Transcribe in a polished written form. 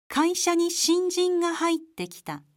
会社に新人が入ってきた。